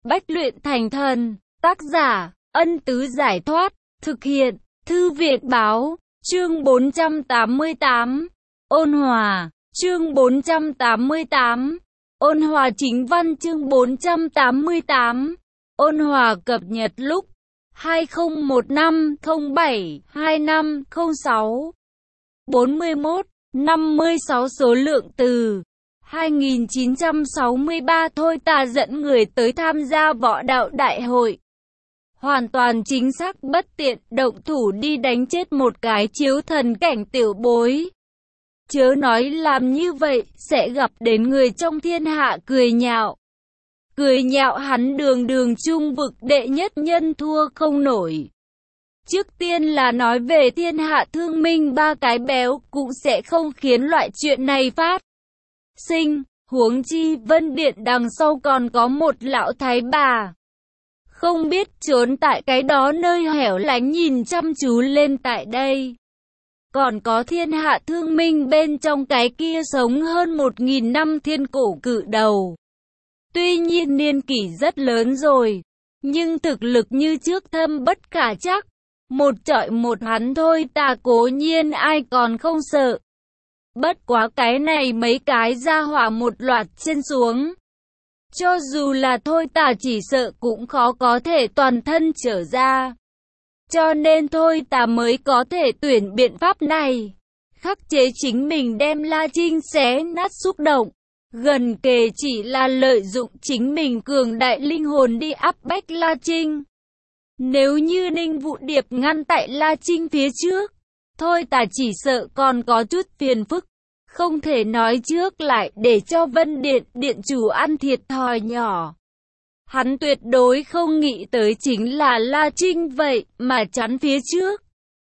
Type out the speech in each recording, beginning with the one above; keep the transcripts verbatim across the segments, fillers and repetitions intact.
bách luyện thành thần. Tác giả, Ân Tứ Giải Thoát. Thực hiện, Thư viện Báo. Chương bốn trăm tám mươi tám. Ôn hòa. Chương bốn trăm tám mươi tám. Ôn hòa chính văn. Chương bốn trăm tám mươi tám. Ôn hòa cập nhật lúc hai không một năm không bảy hai năm không sáu. bốn mươi mốt, năm mươi sáu số lượng từ hai nghìn chín trăm sáu mươi ba. Thôi ta dẫn người tới tham gia võ đạo đại hội. Hoàn toàn chính xác, bất tiện, động thủ đi đánh chết một cái chiếu thần cảnh tiểu bối. Chớ nói làm như vậy, sẽ gặp đến người trong thiên hạ cười nhạo. Cười nhạo hắn đường đường trung vực đệ nhất nhân thua không nổi. Trước tiên là nói về thiên hạ thương minh ba cái béo, cũng sẽ không khiến loại chuyện này phát sinh. Huống chi Vân Điện đằng sau còn có một lão thái bà. Không biết trốn tại cái đó nơi hẻo lánh nhìn chăm chú lên tại đây. Còn có thiên hạ thương minh bên trong cái kia sống hơn một nghìn năm thiên cổ cự đầu. Tuy nhiên niên kỷ rất lớn rồi, nhưng thực lực như trước thâm bất khả chắc. Một trọi một hắn thôi ta cố nhiên ai còn không sợ. Bất quá cái này mấy cái ra hỏa một loạt trên xuống. Cho dù là thôi ta chỉ sợ cũng khó có thể toàn thân trở ra. Cho nên thôi ta mới có thể tuyển biện pháp này. Khắc chế chính mình đem La Trinh xé nát xúc động. Gần kề chỉ là lợi dụng chính mình cường đại linh hồn đi áp bách La Trinh. Nếu như Ninh Vũ Điệp ngăn tại La Trinh phía trước, thôi ta chỉ sợ còn có chút phiền phức. Không thể nói trước lại để cho Vân Điện điện chủ ăn thiệt thòi nhỏ. Hắn tuyệt đối không nghĩ tới chính là La Trinh vậy mà chắn phía trước.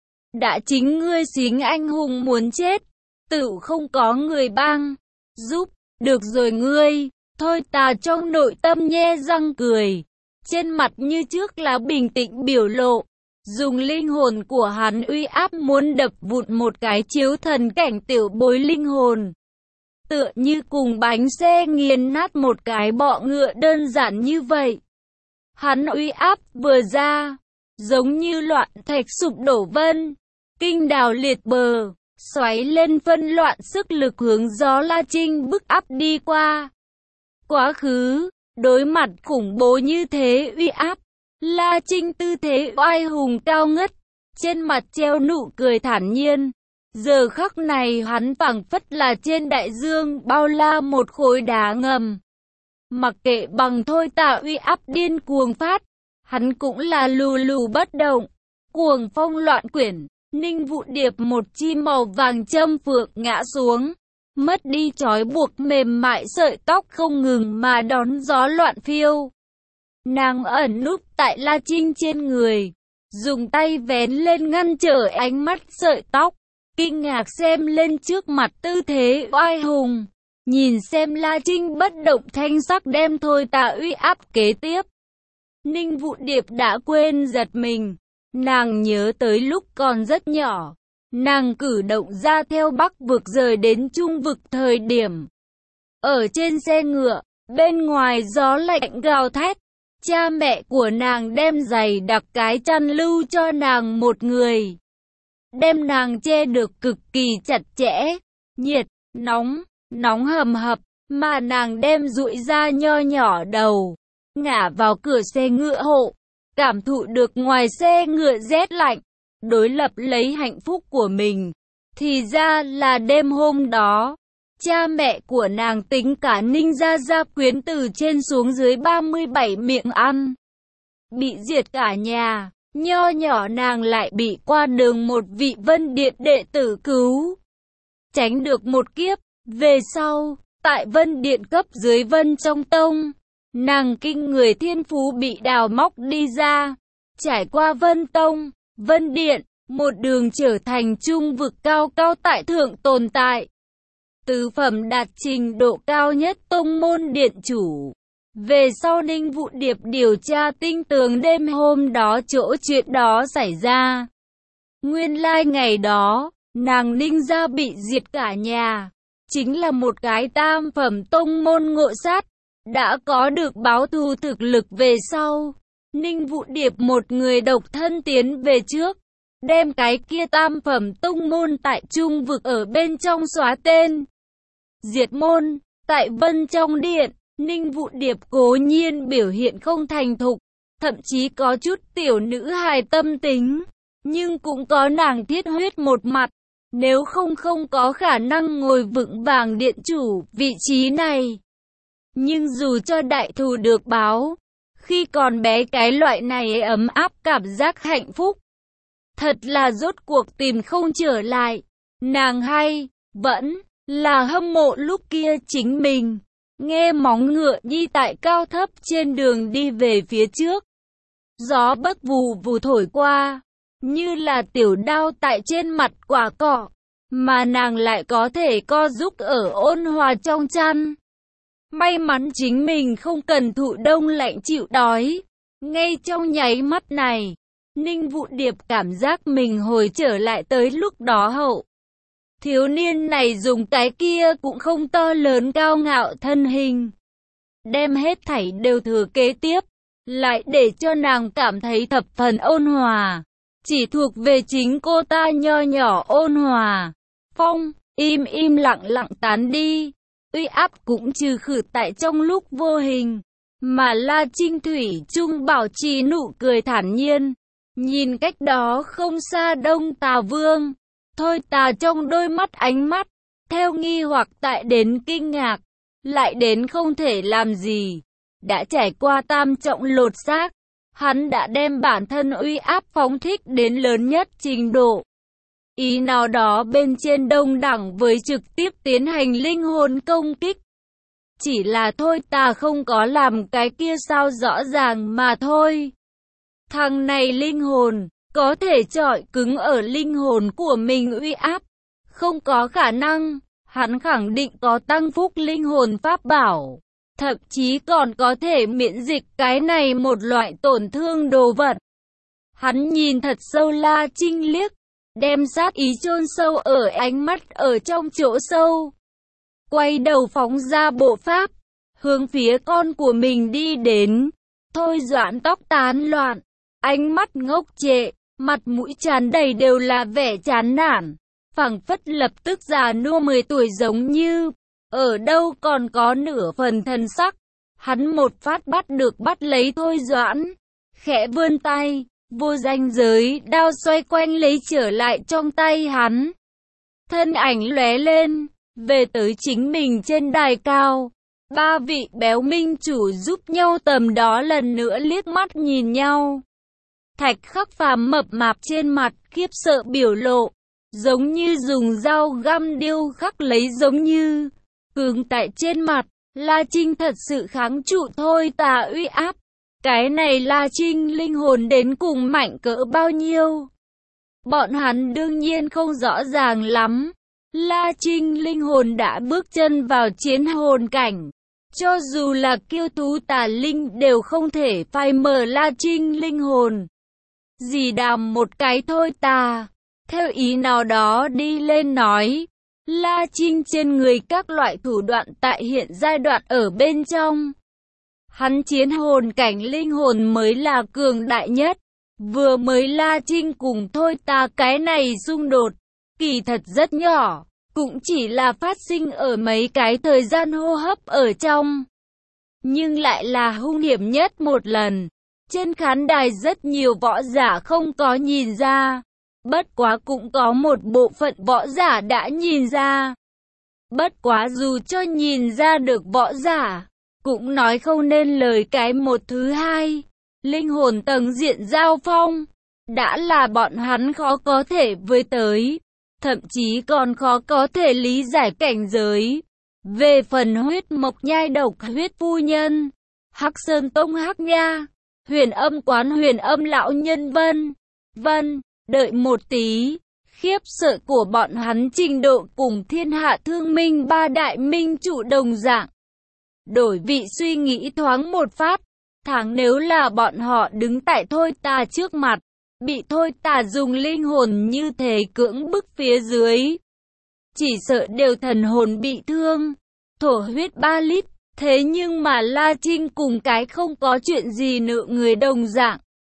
Đã chính ngươi xính anh hùng muốn chết, tự không có người bang giúp. Được rồi ngươi, thôi ta trong nội tâm nhe răng cười. Trên mặt như trước là bình tĩnh biểu lộ. Dùng linh hồn của hắn uy áp muốn đập vụn một cái chiếu thần cảnh tiểu bối linh hồn. Tựa như cùng bánh xe nghiền nát một cái bọ ngựa đơn giản như vậy. Hắn uy áp vừa ra, giống như loạn thạch sụp đổ vân, kinh đào liệt bờ, xoáy lên phân loạn sức lực hướng gió La Trinh bức áp đi qua. Quá khứ, đối mặt khủng bố như thế uy áp, La Trinh tư thế oai hùng cao ngất, trên mặt treo nụ cười thản nhiên. Giờ khắc này hắn phảng phất là trên đại dương bao la một khối đá ngầm. Mặc kệ bằng thôi tạ uy áp điên cuồng phát, hắn cũng là lù lù bất động. Cuồng phong loạn quyển, Ninh Vũ Điệp một chim màu vàng châm phượng ngã xuống, mất đi trói buộc mềm mại sợi tóc không ngừng mà đón gió loạn phiêu. Nàng ẩn núp tại La Trinh trên người, dùng tay vén lên ngăn trở ánh mắt sợi tóc, kinh ngạc xem lên trước mặt tư thế oai hùng, nhìn xem La Trinh bất động thanh sắc đem thôi tạ uy áp kế tiếp. Ninh Vũ Điệp đã quên giật mình, nàng nhớ tới lúc còn rất nhỏ, nàng cử động ra theo Bắc vực rời đến Trung vực thời điểm. Ở trên xe ngựa, bên ngoài gió lạnh gào thét. Cha mẹ của nàng đem giày đặc cái chăn lưu cho nàng một người. Đem nàng che được cực kỳ chặt chẽ, nhiệt, nóng, nóng hầm hập, mà nàng đem dụi ra nho nhỏ đầu, ngả vào cửa xe ngựa hộ, cảm thụ được ngoài xe ngựa rét lạnh, đối lập lấy hạnh phúc của mình. Thì ra là đêm hôm đó, cha mẹ của nàng tính cả Ninh gia gia quyến từ trên xuống dưới ba mươi bảy miệng ăn. Bị diệt cả nhà, nho nhỏ nàng lại bị qua đường một vị Vân Điện đệ tử cứu. Tránh được một kiếp, về sau, tại Vân Điện cấp dưới Vân trong tông, nàng kinh người thiên phú bị đào móc đi ra. Trải qua Vân Tông, Vân Điện, một đường trở thành trung vực cao cao tại thượng tồn tại. Tứ phẩm đạt trình độ cao nhất tông môn điện chủ. Về sau Ninh Vũ Điệp điều tra tinh tường đêm hôm đó chỗ chuyện đó xảy ra. Nguyên lai ngày đó, nàng Ninh gia bị diệt cả nhà. Chính là một cái tam phẩm tông môn ngộ sát. Đã có được báo thù thực lực về sau, Ninh Vũ Điệp một người độc thân tiến về trước, đem cái kia tam phẩm tông môn tại trung vực ở bên trong xóa tên. Diệt môn, tại Vân trong điện, Ninh Vũ Điệp cố nhiên biểu hiện không thành thục, thậm chí có chút tiểu nữ hài tâm tính, nhưng cũng có nàng thiết huyết một mặt, nếu không không có khả năng ngồi vững vàng điện chủ vị trí này. Nhưng dù cho đại thù được báo, khi còn bé cái loại này ấm áp cảm giác hạnh phúc, thật là rốt cuộc tìm không trở lại. Nàng hay, vẫn là hâm mộ lúc kia chính mình, nghe móng ngựa đi tại cao thấp trên đường đi về phía trước. Gió bấc vù vù thổi qua, như là tiểu đao tại trên mặt quả cỏ, mà nàng lại có thể co giúp ở ôn hòa trong chăn. May mắn chính mình không cần thụ đông lạnh chịu đói. Ngay trong nháy mắt này, Ninh Vũ Điệp cảm giác mình hồi trở lại tới lúc đó hậu. Thiếu niên này dùng cái kia cũng không to lớn cao ngạo thân hình, đem hết thảy đều thừa kế tiếp, lại để cho nàng cảm thấy thập phần ôn hòa. Chỉ thuộc về chính cô ta nho nhỏ ôn hòa. Phong, im im lặng lặng tán đi. Uy áp cũng trừ khử tại trong lúc vô hình, mà La Trinh thủy chung bảo trì nụ cười thản nhiên, nhìn cách đó không xa Đông Tà Vương. Thôi Tà trong đôi mắt ánh mắt, theo nghi hoặc tại đến kinh ngạc, lại đến không thể làm gì. Đã trải qua tam trọng lột xác, hắn đã đem bản thân uy áp phóng thích đến lớn nhất trình độ. Ý nào đó bên trên đông đẳng với trực tiếp tiến hành linh hồn công kích. Chỉ là Thôi Tà không có làm cái kia sao rõ ràng mà thôi. Thằng này linh hồn, có thể chọi cứng ở linh hồn của mình uy áp. Không có khả năng, hắn khẳng định có tăng phúc linh hồn pháp bảo. Thậm chí còn có thể miễn dịch cái này một loại tổn thương đồ vật. Hắn nhìn thật sâu La Trinh liếc, đem sát ý chôn sâu ở ánh mắt ở trong chỗ sâu. Quay đầu phóng ra bộ pháp, hướng phía con của mình đi đến. Thôi Doãn tóc tán loạn, ánh mắt ngốc trệ, mặt mũi tràn đầy đều là vẻ chán nản, phảng phất lập tức già nua mười tuổi giống như, ở đâu còn có nửa phần thần sắc. Hắn một phát bắt được bắt lấy Thôi Doãn, khẽ vươn tay, vô danh giới đao xoay quanh lấy trở lại trong tay hắn. Thân ảnh lóe lên, về tới chính mình trên đài cao. Ba vị béo minh chủ giúp nhau tầm đó lần nữa liếc mắt nhìn nhau. Thạch Khắc Phàm mập mạp trên mặt khiếp sợ biểu lộ, giống như dùng dao găm điêu khắc lấy giống như, cứng tại trên mặt. La Trinh thật sự kháng trụ Thôi Tà uy áp. Cái này La Trinh linh hồn đến cùng mạnh cỡ bao nhiêu? Bọn hắn đương nhiên không rõ ràng lắm. La Trinh linh hồn đã bước chân vào chiến hồn cảnh. Cho dù là kiêu thú tà linh đều không thể phai mờ La Trinh linh hồn. Dì đàm một cái Thôi Tà, theo ý nào đó đi lên nói. La Trinh trên người các loại thủ đoạn tại hiện giai đoạn ở bên trong. Hắn chiến hồn cảnh linh hồn mới là cường đại nhất. Vừa mới La Trinh cùng Thôi Tà cái này xung đột, kỳ thật rất nhỏ, cũng chỉ là phát sinh ở mấy cái thời gian hô hấp ở trong. Nhưng lại là hung hiểm nhất một lần. Trên khán đài rất nhiều võ giả không có nhìn ra. Bất quá cũng có một bộ phận võ giả đã nhìn ra. Bất quá dù cho nhìn ra được võ giả, cũng nói không nên lời cái một thứ hai. Linh hồn tầng diện giao phong, đã là bọn hắn khó có thể với tới, thậm chí còn khó có thể lý giải cảnh giới. Về phần huyết mộc nhai độc huyết phu nhân, Hắc Sơn Tông Hắc Nha, Huyền Âm quán Huyền Âm lão nhân vân vân, đợi một tí. Khiếp sợ của bọn hắn trình độ cùng thiên hạ thương minh ba đại minh chủ đồng dạng. Đổi vị suy nghĩ thoáng một phát, tháng nếu là bọn họ đứng tại Thôi Tà trước mặt, bị Thôi Tà dùng linh hồn như thế cưỡng bức phía dưới, chỉ sợ đều thần hồn bị thương, thổ huyết ba lít, Thế nhưng mà La Trinh cùng cái không có chuyện gì nợ người đồng dạng.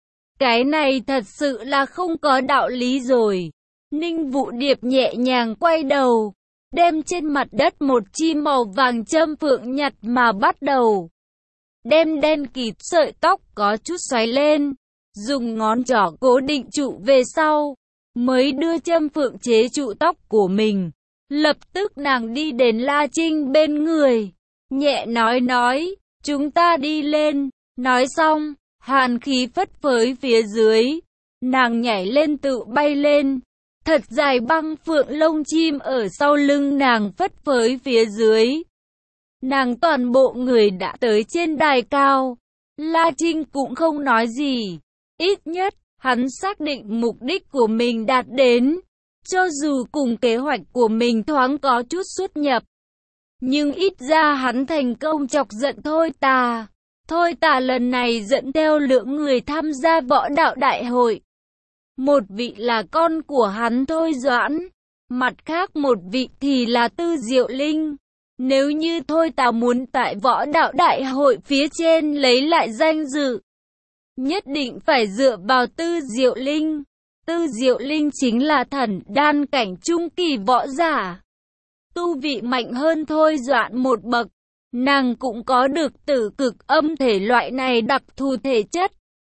Cái này thật sự là không có đạo lý rồi. Ninh Vũ Điệp nhẹ nhàng quay đầu, đem trên mặt đất một chi màu vàng châm phượng nhặt mà bắt đầu. Đem đen kịt sợi tóc có chút xoáy lên, dùng ngón trỏ cố định trụ về sau, mới đưa châm phượng chế trụ tóc của mình. Lập tức nàng đi đến La Trinh bên người, nhẹ nói nói, chúng ta đi lên. Nói xong, hàn khí phất phới phía dưới, nàng nhảy lên tự bay lên. Thật dài băng phượng lông chim ở sau lưng nàng phất phới phía dưới. Nàng toàn bộ người đã tới trên đài cao. La Trinh cũng không nói gì. Ít nhất, hắn xác định mục đích của mình đạt đến. Cho dù cùng kế hoạch của mình thoáng có chút xuất nhập. Nhưng ít ra hắn thành công chọc giận Thôi Tà. Thôi Tà lần này dẫn theo lượng người tham gia võ đạo đại hội. Một vị là con của hắn Thôi Doãn, mặt khác một vị thì là Tư Diệu Linh. Nếu như Thôi Tà muốn tại võ đạo đại hội phía trên lấy lại danh dự, nhất định phải dựa vào Tư Diệu Linh. Tư Diệu Linh chính là thần đan cảnh trung kỳ võ giả. Tu vị mạnh hơn Thôi Doãn một bậc, nàng cũng có được tử cực âm thể loại này đặc thù thể chất.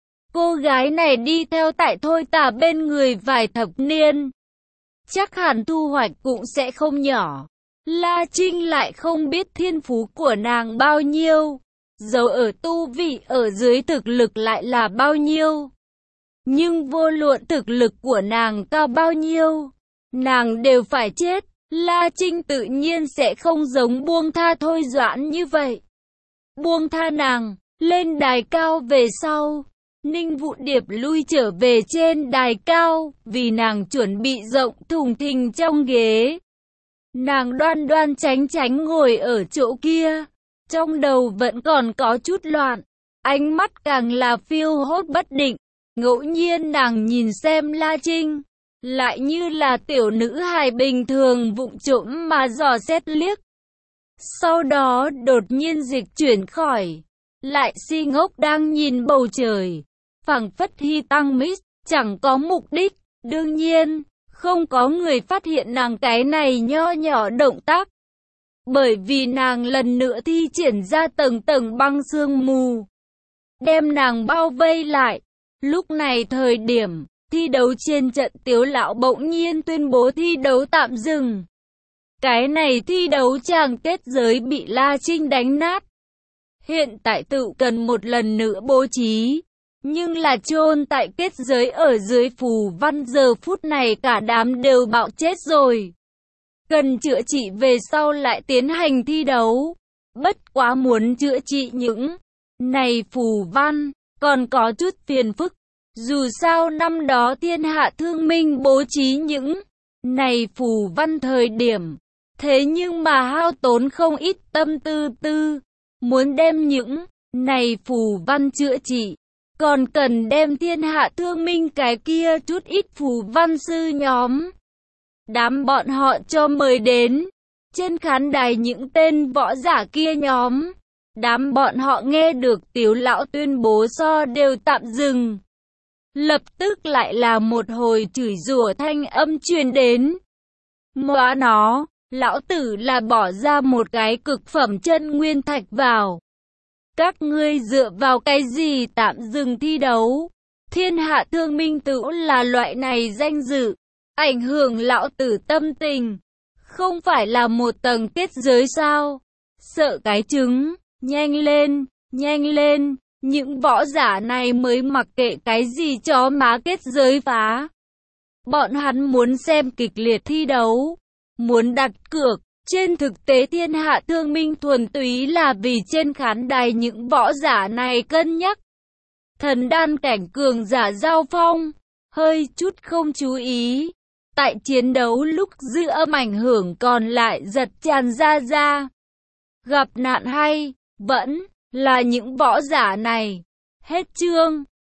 Cô gái này đi theo tại Thôi Tà bên người vài thập niên, chắc hẳn thu hoạch cũng sẽ không nhỏ. La Trinh lại không biết thiên phú của nàng bao nhiêu, dầu ở tu vị ở dưới thực lực lại là bao nhiêu. Nhưng vô luận thực lực của nàng cao bao nhiêu, nàng đều phải chết. La Trinh tự nhiên sẽ không giống buông tha Thôi Doãn như vậy. Buông tha nàng, lên đài cao về sau, Ninh Vũ Điệp lui trở về trên đài cao, vì nàng chuẩn bị rộng thùng thình trong ghế. Nàng đoan đoan tránh tránh ngồi ở chỗ kia, trong đầu vẫn còn có chút loạn, ánh mắt càng là phiêu hốt bất định. Ngẫu nhiên nàng nhìn xem La Trinh, lại như là tiểu nữ hài bình thường vụng trộm mà dò xét liếc. Sau đó đột nhiên dịch chuyển khỏi, lại si ngốc đang nhìn bầu trời, phảng phất hi tăng mít, chẳng có mục đích. Đương nhiên, không có người phát hiện nàng cái này nho nhỏ động tác, bởi vì nàng lần nữa thi triển ra tầng tầng băng sương mù, đem nàng bao vây lại. Lúc này thời điểm thi đấu trên trận Tiếu lão bỗng nhiên tuyên bố thi đấu tạm dừng. Cái này thi đấu chàng kết giới bị La Trinh đánh nát. Hiện tại tự cần một lần nữa bố trí, nhưng là chôn tại kết giới ở dưới phù văn, giờ phút này cả đám đều bạo chết rồi. Cần chữa trị về sau lại tiến hành thi đấu. Bất quá muốn chữa trị những này phù văn, còn có chút phiền phức. Dù sao năm đó thiên hạ thương minh bố trí những này phù văn thời điểm, thế nhưng mà hao tốn không ít tâm tư tư, muốn đem những này phù văn chữa trị, còn cần đem thiên hạ thương minh cái kia chút ít phù văn sư nhóm. Đám bọn họ cho mời đến, trên khán đài những tên võ giả kia nhóm, đám bọn họ nghe được Tiếu lão tuyên bố so đều tạm dừng. Lập tức lại là một hồi chửi rủa thanh âm truyền đến. Móa nó, lão tử là bỏ ra một cái cực phẩm chân nguyên thạch vào. Các ngươi dựa vào cái gì tạm dừng thi đấu? Thiên hạ thương minh tử là loại này danh dự, ảnh hưởng lão tử tâm tình. Không phải là một tầng kết giới sao? Sợ cái trứng, nhanh lên, nhanh lên. Những võ giả này mới mặc kệ cái gì chó má kết giới phá. Bọn hắn muốn xem kịch liệt thi đấu, muốn đặt cược. Trên thực tế thiên hạ thương minh thuần túy là vì trên khán đài những võ giả này cân nhắc. Thần đan cảnh cường giả giao phong, hơi chút không chú ý. Tại chiến đấu lúc dư âm ảnh hưởng còn lại giật tràn ra ra. Gặp nạn hay, vẫn là những võ giả này. Hết chương.